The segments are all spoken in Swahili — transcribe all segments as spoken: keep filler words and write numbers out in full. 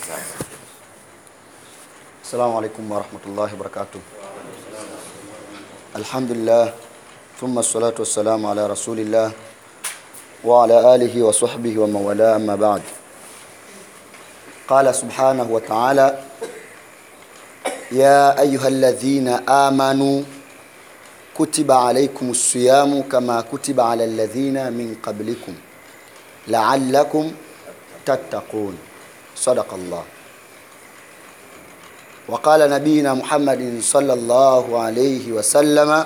السلام عليكم ورحمة الله وبركاته. الحمد لله ثم الصلاة والسلام على رسول الله وعلى آله وصحبه ومن والاه، أما بعد. قال سبحانه وتعالى: يا أيها الذين آمنوا كتب عليكم الصيام كما كتب على الذين من قبلكم لعلكم تتقون. صدق الله. وقال نبينا محمد صلى الله عليه وسلم: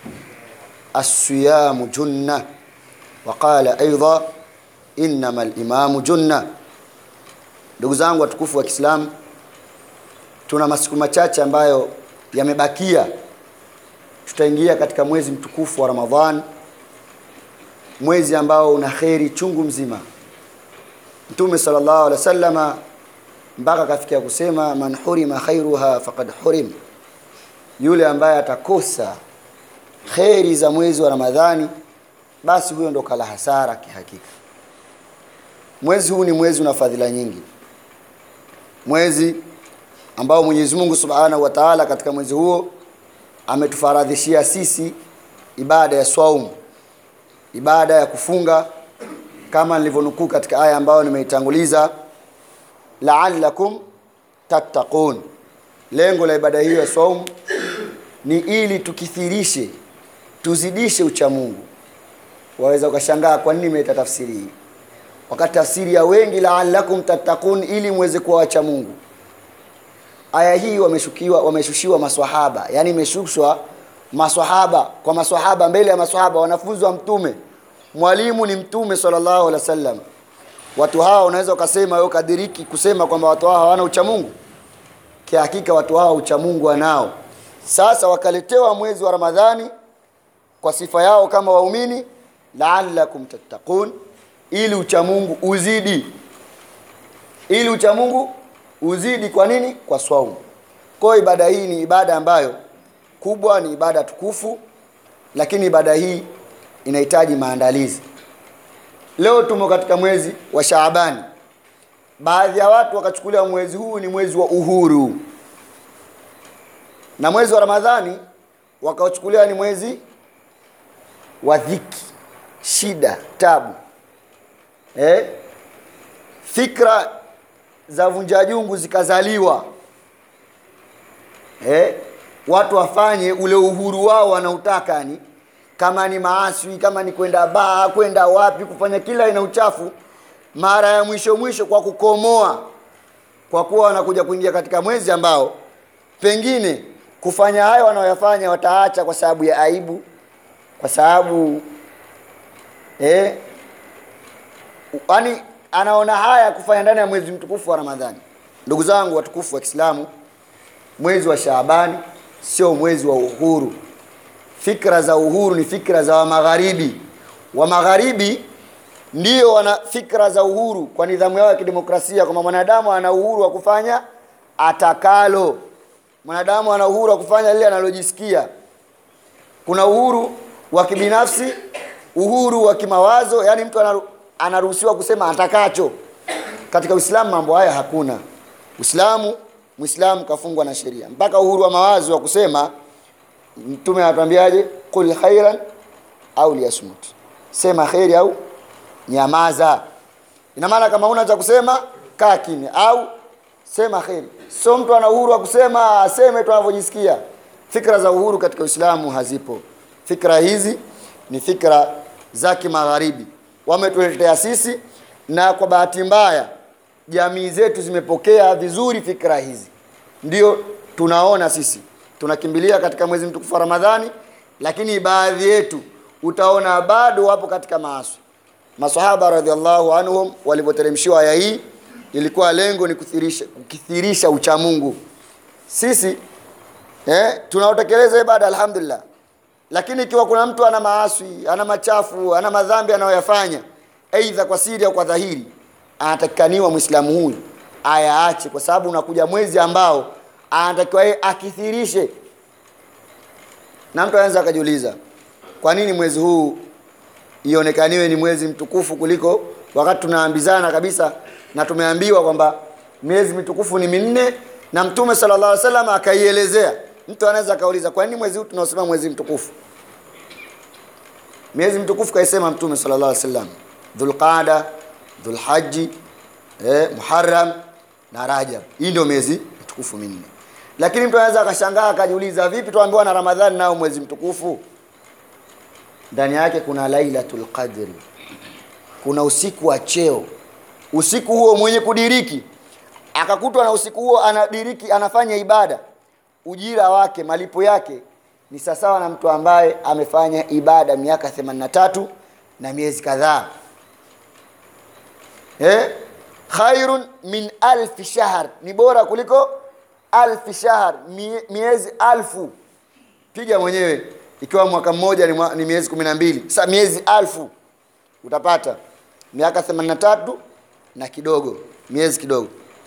الصيام جنة. وقال أيضا: إنما الإمام جنة. Ndugu zangu watukufu wa Kiislamu, tuna masiku machache ambayo yamebakia tutaingia katika mwezi mtukufu wa Ramadhan, mwezi ambao una kheri chungu mzima. Mtume sallallahu alaihi wasallam mpaka kafikia kusema: man hurima khairuha faqad hurim, yule ambaye atakosa kheri za mwezi wa Ramadhani basi huyo ndo kala hasara kihakika. Mwezi huu ni mwezi una fadhila nyingi, mwezi ambao Mwenyezi Mungu Subhanahu wa Ta'ala katika mwezi huo ametufaradhishia sisi ibada ya swaumu, ibada ya kufunga, kama nilivyonukuu katika aya ambayo nimeitanguliza: la'allakum tattaqun. Lengo la ibada hiyo ya swaumu ni ili tukithirishe, tuzidishe ucha Mungu. Waweza ukashangaa kwa nini imetafsiri hii, wakati tafsiri ya wengi la'allakum tattaqun ili muweze kuwa wacha Mungu. Aya hii wameshukiwa wameshushiwa maswahaba, yani imeshushwa maswahaba kwa maswahaba, mbele ya maswahaba, wanafunzi wa mtume. Mwalimu ni mtume sallallahu alaihi wasallam. Watu hao unaweza ukasema wewe kadiriki kusema kwamba watu hao hawana ucha Mungu? Kihakika watu hao ucha Mungu wanao. Sasa wakaletewa mwezi wa Ramadhani kwa sifa yao kama waumini, la'allakum tattaqun, ili ucha Mungu uzidi. Ili ucha Mungu uzidi kwa nini? Kwa swaumu. Kwa ibada hii ni ibada ambayo kubwa, ni ibada tukufu, lakini ibada hii inahitaji maandalizi. Leo tumo katika mwezi wa Shaabani. Baadhi ya watu wakachukulia mwezi huu ni mwezi wa uhuru, na mwezi wa Ramadhani wakachukulia ni mwezi wa dhiki, shida, tabu. Eh? Fikra za vunjajungu zikazaliwa. Eh? Watu wafanye ule uhuru wao wanautaka, yani kama ni maasi, kama ni kwenda baa, kwenda wapi, kufanya kila ina uchafu, mara ya mwisho mwisho kwa kukomoa, kwa kuwa wanakuja kuingia katika mwezi ambao pengine kufanya hayo wanaoyafanya wataacha kwa sababu ya aibu, kwa sababu eh yani anaona haya kufanya ndani ya mwezi mtukufu wa Ramadhani. Ndugu zangu watukufu wa Kiislamu, mwezi wa Shaabani sio mwezi wa uhuru. Fikra za uhuru ni fikra za wa magharibi. Wa magharibi ndio wana fikra za uhuru kwa nidhamu yao ya kidemokrasia, kwamba mwanadamu ana uhuru wa kufanya atakalo. Mwanadamu ana uhuru wa kufanya lile analojisikia. Kuna uhuru wa kibinafsi, uhuru wa kimawazo, yani mtu anaruhusiwa kusema atakacho. Katika Uislamu mambo haya hakuna. Uislamu, Muislamu kafungwa na sheria. Mpaka uhuru wa mawazo wa kusema, Mtume anatuambiaje? Qul khairan au liyasmut, sema khairi au nyamaza. Ina maana kama una cha kusema kaa kimya au sema khairi. Sio mtu ana uhuru wa kusema aseme tu anavyojisikia. Fikra za uhuru katika Uislamu hazipo. Fikra hizi ni fikra za kimagharibi, wametuletea sisi, na kwa bahati mbaya jamii zetu zimepokea vizuri fikra hizi. Ndio tunaona sisi tunakimbilia katika mwezi mtukufu wa Ramadhani, lakini baadhi yetu utaona bado wapo katika maasi. Maswahaba radhiallahu anhum walipoteremshiwa aya hii, ilikuwa lengo ni kuthirisha kukithirisha ucha Mungu. Sisi eh tunaotekeleza ibada alhamdulillah, lakini ikiwa kuna mtu ana maasi, ana machafu, ana madhambi anayoyafanya aidha kwa siri au kwa dhahiri, anatakaniwa Muislamu huyu ayaache, kwa sababu unakuja mwezi ambao anatakiwa yeye akithirishe. Na mtu anaweza akajiuliza, kwa nini mwezi huu ionekaniwe ni mwezi mtukufu kuliko wakati tunaambizana kabisa na tumeambiwa kwamba miezi mitukufu ni minne, na Mtume sallallahu alaihi wasallam akaielezea. Mtu anaweza kauliza, kwa nini mwezi huu tunaosema mwezi mtukufu? Miezi mtukufu kaisema Mtume sallallahu alaihi wasallam, Dhulqaada, Dhulhajji, eh, Muharram na Rajab. Hii ndio miezi mtukufu minne. Lakini mtu anaweza akashangaa akajiuliza, vipi tuambiwa na Ramadhani nao mwezi mtukufu? Ndani yake kuna Lailatul Qadr, kuna usiku wa cheo. Usiku huo mwenye kudiriki akakutwa na usiku huo anadiriki, anafanya ibada, ujira wake, malipo yake ni sawa na mtu ambaye amefanya ibada miaka themanini na tatu na miezi kadhaa. Eh? Khairun min alf shahr, ni bora kuliko alf shahr, miezi alfu. Piga mwenyewe, ikiwa mwaka mmoja ni, ni miezi kumi na mbili, sasa miezi alfu utapata miaka themanini na tatu na kidogo, miezi kidogo.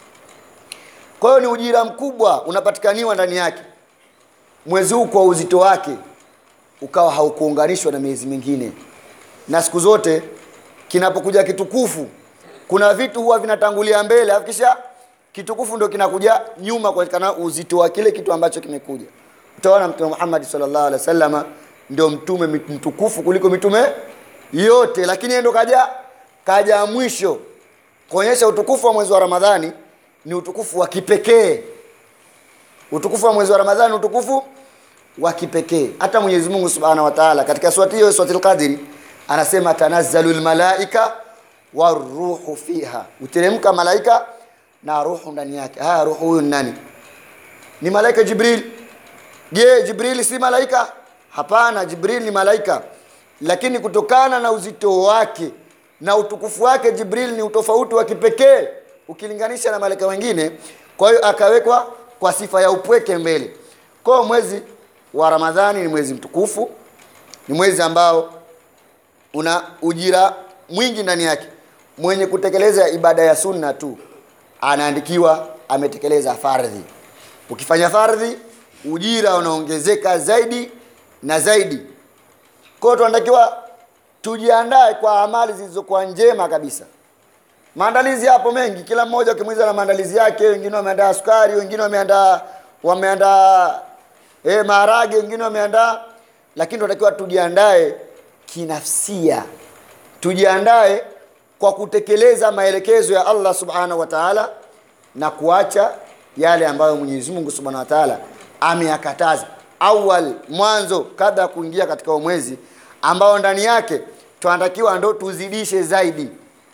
Kwa hiyo ni ujira mkubwa unapatikaniwa ndani yake. Mwezi huu kwa uzito wake ukawa haukuunganishwa na miezi mingine. Na siku zote kinapokuja kitukufu, kuna vitu huwa vinatangulia mbele, alafu kisha kitukufu ndio kinakuja nyuma kwa kana uzito wa kile kitu ambacho kimekuja. Utaona Mtume Muhammad sallallahu alaihi wasallam ndio mtume mtukufu kuliko mitume yote, lakini yeye ndo kaja kaja mwisho kuonyesha utukufu wa mwezi wa Ramadhani ni utukufu wa kipekee. Utukufu wa mwezi wa Ramadhani utukufu wa kipekee. Hata Mwenyezi Mungu Subhanahu wa Ta'ala katika surati hiyo, Suratul Qadr, anasema tanazzalul malaika waruhu fiha, uteremka malaika na ruhu ndani yake. Haya, ruhu huyu nani? Ni malaika Jibril. Je, Jibril si malaika? Hapana, Jibril ni malaika, lakini kutokana na uzito wake na utukufu wake, Jibril ni utofauti wa kipekee ukilinganisha na malaika wengine. Kwa hiyo akawekwa kwa sifa ya upweke mbele. Kwa mwezi wa Ramadhani ni mwezi mtukufu, ni mwezi ambao una ujira mwingi ndani yake. Mwenye kutekeleza ibada ya sunna tu anaandikiwa ametekeleza fardhi. Ukifanya fardhi, ujira unaongezeka zaidi na zaidi. Kwa hiyo tunatakiwa tujiandae kwa amali zilizokuwa njema kabisa. Maandalizi hapo mengi, kila mmoja ukimwiza na maandalizi yake. Wengine wameandaa sukari, wengine wameandaa wameandaa eh maharage, wengine wameandaa, lakini tunatakiwa tujiandae kinafsia. Tujiandae kwa kutekeleza maelekezo ya Allah Subhanahu wa Ta'ala na kuacha yale ambayo Mwenyezi Mungu Subhanahu wa Ta'ala ameyakataza. Awal, mwanzo, kabla ya kuingia katika mwezi ambao ndani yake tunatakiwa ndo tuzidishe zaidi.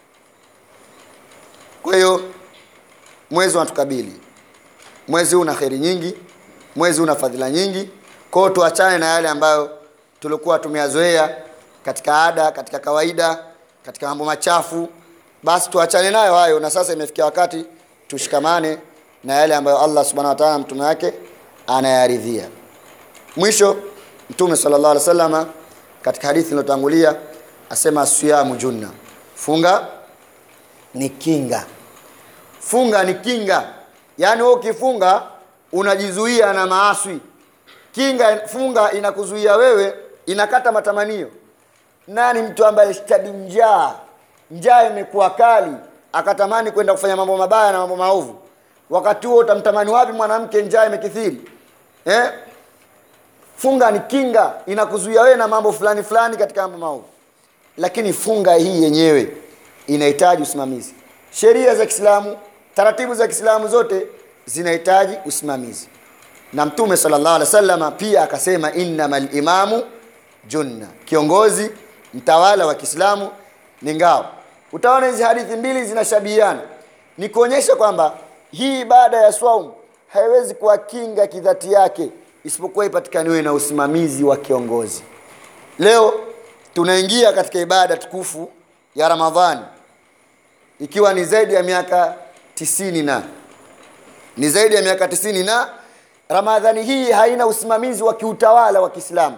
Kwa hiyo mwezi unatukabili. Mwezi una khairi nyingi, mwezi una fadhila nyingi. Kwa hiyo tuachane na yale ambayo tulikuwa tumeyazoea katika ada, katika kawaida, katika mambo machafu. Basi tuachane nayo hayo, na sasa imefikia wakati tushikamane na yale ambayo Allah Subhanahu wa Ta'ala mtume wake anayaridhia. Mwisho, Mtume sallallahu alaihi wasallam katika hadithi iliyotangulia asema siyamu junna, funga ni kinga. Funga ni kinga. Yaani wewe ukifunga unajizuia na maasi. Kinga, funga inakuzuia wewe, inakata matamanio. Nani mtu ambaye stadi njaa, njaa imekuwa kali, akatamani kwenda kufanya mambo mabaya na mambo maovu? Wakati huo utamtamani wapi mwanamke njaa imekithiri? Eh? Funga ni kinga, inakuzuia wewe na mambo fulani fulani katika mambo maovu. Lakini funga hii yenyewe inahitaji usimamizi. Sheria za Kiislamu, taratibu za Kiislamu zote zinahitaji usimamizi. Na Mtume sallallahu alaihi wasallam pia akasema innamal imamu junna, kiongozi mtawala wa Kiislamu ni ngao. Utaona hizi hadithi mbili zinashabihiana, ni kuonyesha kwamba hii ibada ya swaumu haiwezi kuwa kinga kidhati yake isipokuwa ipatikaniwe na usimamizi wa kiongozi. Leo tunaingia katika ibada tukufu ya Ramadhani, ikiwa ni zaidi ya miaka tisini na ni zaidi ya miaka tisini na Ramadhani hii haina usimamizi wa kiutawala wa Kiislamu,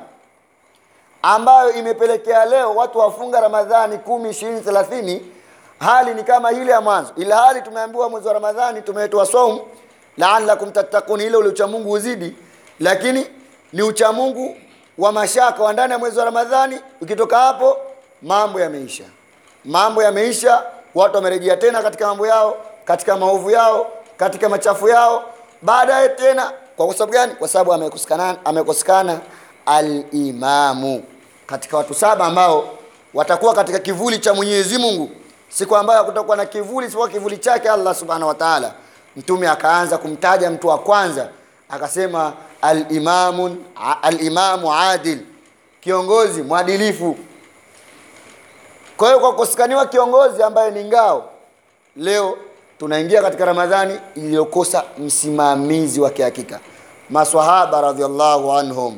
ambayo imepelekea leo watu wafunga Ramadhani kumi, ishirini, thelathini, hali ni kama ile ya mwanzo. Ila hali tumeambiwa mwezi wa Ramadhani tumetoa saumu la'allakum tattaqun, ile ule ucha Mungu uzidi, lakini ni ucha Mungu wa mashaka wa ndani ya mwezi wa Ramadhani. Ukitoka hapo mambo yameisha. Mambo yameisha, watu wamerejea tena katika mambo yao. katika maovu yao, katika machafu yao. Baadaye tena kwa sababu gani? Kwa sababu amekosekana amekosekana al-imamu, katika watu saba ambao watakuwa katika kivuli cha Mwenyezi Mungu, siku ambayo kutakuwa na kivuli sipo kivuli chake Allah Subhanahu wa Ta'ala. Mtume akaanza kumtaja mtu wa kwanza, akasema al-imamu al-imamu adil, kiongozi mwadilifu. Kwa hiyo kwa kukosekaniwa kiongozi ambaye ni ngao, leo tunaingia katika Ramadhani iliyokosa msimamizi wa kihakika. Maswahaba radhiallahu anhum,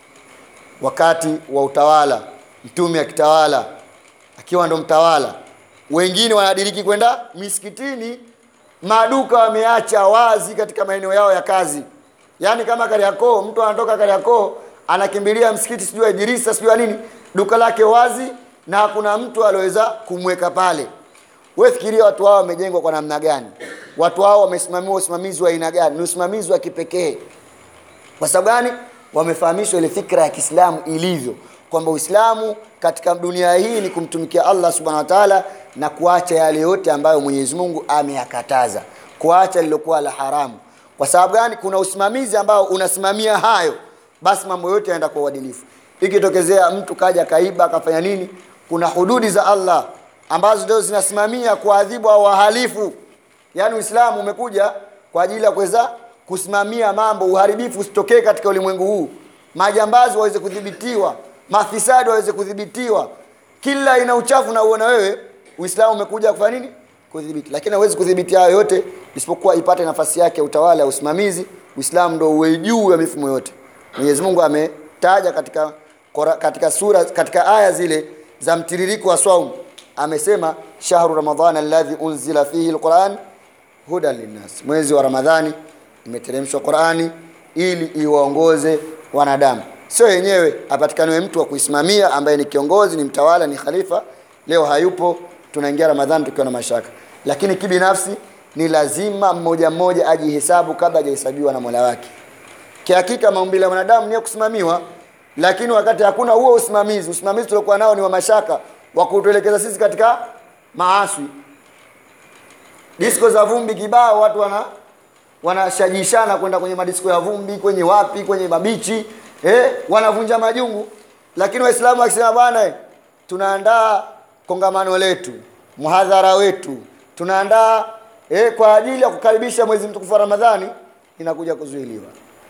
wakati wa utawala, mtume akitawala, akiwa ndo mtawala, wengine wanadiriki kwenda misikitini, maduka wameacha wazi katika maeneo yao ya kazi. Yaani kama Kariakoo, mtu anatoka Kariakoo anakimbilia msikiti sijua Idrisa sijua nini, duka lake wazi na hakuna mtu aliyeweza kumweka pale. Wewe fikiria watu hao wamejengwa kwa namna gani? Watu hao wamesimamiwa usimamizi wa aina gani? Ni usimamizi wa kipekee. Kwa sababu gani? Wamefahamishwa ile fikra ya Kiislamu ilivyo, kwamba Uislamu katika dunia hii ni kumtumikia Allah Subhanahu wa Ta'ala na kuacha yale yote ambayo Mwenyezi Mungu ameyakataza, kuacha lilokuwa la haramu. Kwa sababu gani? Kuna usimamizi ambao unasimamia hayo, basi mambo yote yanaenda kwa uadilifu. Ikitokezea mtu kaja kaiba akafanya nini, kuna hududi za Allah ambazo ndio zinasimamia kuadhibu au wahalifu. Yaani Uislamu umekuja kwa ajili ya kuweza kusimamia mambo, uharibifu usitokee katika ulimwengu huu, majambazi waweze kudhibitiwa, mafisadi waweze kudhibitiwa, kila ina uchafu na uona wewe. Uislamu umekuja kufanya nini? Kudhibiti. Lakini hawezi kudhibiti hayo yote isipokuwa ipate nafasi yake ya utawala, usimamizi. Uislamu ndio uwe juu ya mifumo yote. Mwenyezi Mungu ametaja katika katika sura, katika aya zile za mtiririko wa saum, amesema shahru ramadhana alladhi unzila fihi alquran hudan linnas, mwezi wa Ramadhani imeteremshwa Qur'ani ili iwaongoze wanadamu. Sio yenyewe apatikane mtu wa kuisimamia ambaye ni kiongozi, ni mtawala, ni khalifa. Leo hayupo, tunaingia Ramadhani tukiwa na mashaka. Lakini kibinafsi ni lazima mmoja mmoja ajihesabu kabla hajahesabiwa na Mola wake. Kihakika maumbile ya wanadamu ni ya kusimamiwa, lakini wakati hakuna huo usimamizi, usimamizi tuliokuwa nao ni wa mashaka, wa kutuelekeza sisi katika maasi. Disco za vumbi kibao, watu wana wanashajishana kwenda kwenye madisko ya vumbi, kwenye wapi, kwenye mabichi, eh, wanavunja majungu. Lakini Waislamu wakisema bwana, tunaandaa kongamano letu, muhadhara wetu, tunaandaa eh, kwa ajili ya kukaribisha mwezi mtukufu wa Ramadhani, inakuja kuzuiliwa.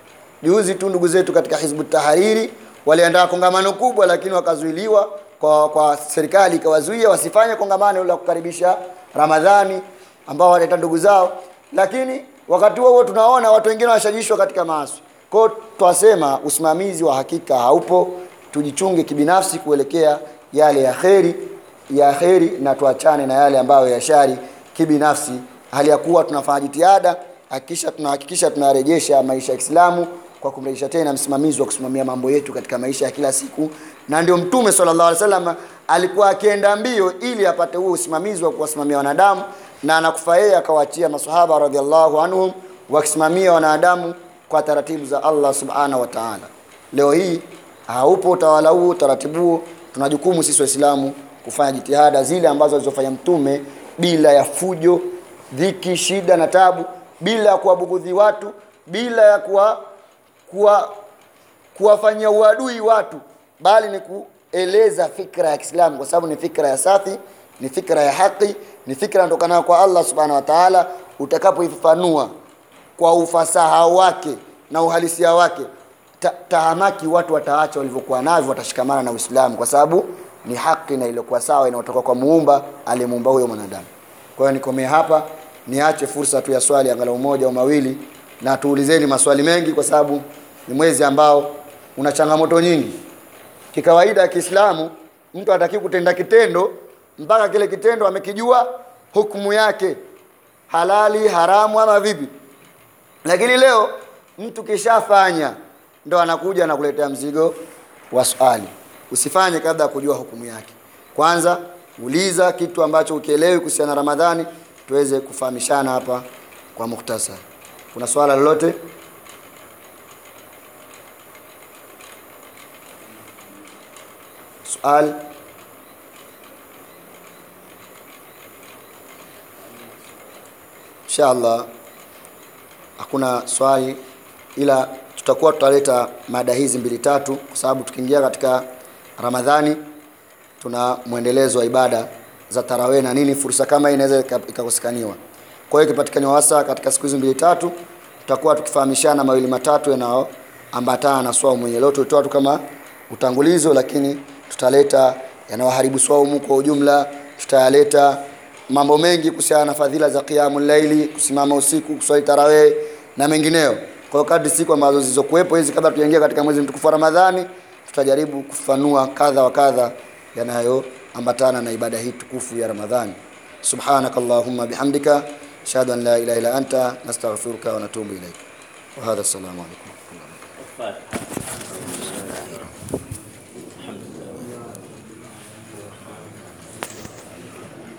Juzi tu ndugu zetu katika Hizbut Tahrir waliandaa kongamano kubwa, lakini wakazuiliwa kwa kwa serikali ikawazuia wasifanye kongamano la kukaribisha Ramadhani ambao waleta ndugu zao. Lakini wakati huo tunaona watu wengine wanashajishwa katika maasi. Kwa hiyo twasema usimamizi wa hakika haupo. Tujichunge kibinafsi kuelekea yale ya kheri ya kheri na tuachane na yale ambayo ya shari kibinafsi, hali ya kuwa tunafanya jitihada hakikisha tunahakikisha tunarejesha maisha ya Kiislamu kwa kumrejesha tena msimamizi wa kusimamia mambo yetu katika maisha ya kila siku. Na ndio Mtume sallallahu alaihi wasallam alikuwa akienda mbio ili apate huo usimamizi wa kuwasimamia wanadamu, na anakufa yeye akawaachia maswahaba radhiallahu anhum wakisimamia wanadamu kwa taratibu za Allah subhanahu wa ta'ala. Leo hii haupo utawala huo, taratibu huo. Tuna jukumu sisi Waislamu kufanya jitihada zile ambazo alizofanya Mtume, bila ya fujo, dhiki, shida na tabu, bila ya kuwabugudhi watu, bila ya kuwa kuwa kuwafanyia uadui watu, bali ni kueleza fikra ya Kiislamu, kwa sababu ni fikra ya safi, ni fikra ya haki, ni fikra inatokana kwa Allah subhanahu wa ta'ala. Utakapoifafanua kwa ufasaha wake na uhalisia wake, ta, tahamaki watu wataacha walivyokuwa navyo, watashikamana na Uislamu, kwa sababu ni haki na iliyokuwa sawa inayotoka kwa Muumba aliyemuumba huyo mwanadamu. Kwa hiyo nikomee hapa, niache fursa tu ya swali angalau moja au mawili, na tuulizeni maswali mengi, kwa sababu ni mwezi ambao una changamoto nyingi. Kikawaida ya Kiislamu mtu hataki kutenda kitendo mpaka kile kitendo amekijua hukumu yake, halali, haramu ama vipi. Lakini leo mtu kishafanya ndo anakuja na kuletea mzigo wa swali. Usifanye kabla ya kujua hukumu yake. Kwanza uliza kitu ambacho ukielewi kuhusiana na Ramadhani, tuweze kufahamishana hapa kwa mukhtasar. Kuna swala lolote? Swali? inshallah hakuna swali, ila tutakuwa tutaleta mada hizi mbili tatu kwa sababu tukiingia katika Ramadhani tuna muendelezo wa ibada za tarawih na nini, fursa kama hii inaweza ikakosekaniwa. Kwa hiyo ikipatikana wasa katika siku hizo mbili tatu tutakuwa tukifahamishana mawili matatu yanao ambatana na swaumu mwenyewe. Leo tulitoa tu kama utangulizo, lakini tutaleta yanayoharibu swaumu kwa ujumla, tutaleta mambo mengi kuhusiana na fadhila za qiyamul laili, kusimama usiku, kuswali tarawih na mengineo. Kwa kadri siku ambazo zilizokuepo hizi kabla tuingie katika mwezi mtukufu wa Ramadhani, tutajaribu kufanua kadha wa kadha yanayo ambatana na ibada hii tukufu ya Ramadhani. Subhanakallahumma bihamdika ashhadu an la ilaha illa anta nastaghfiruka wa natubu ilayk. Wa hadha, assalamu alaykum.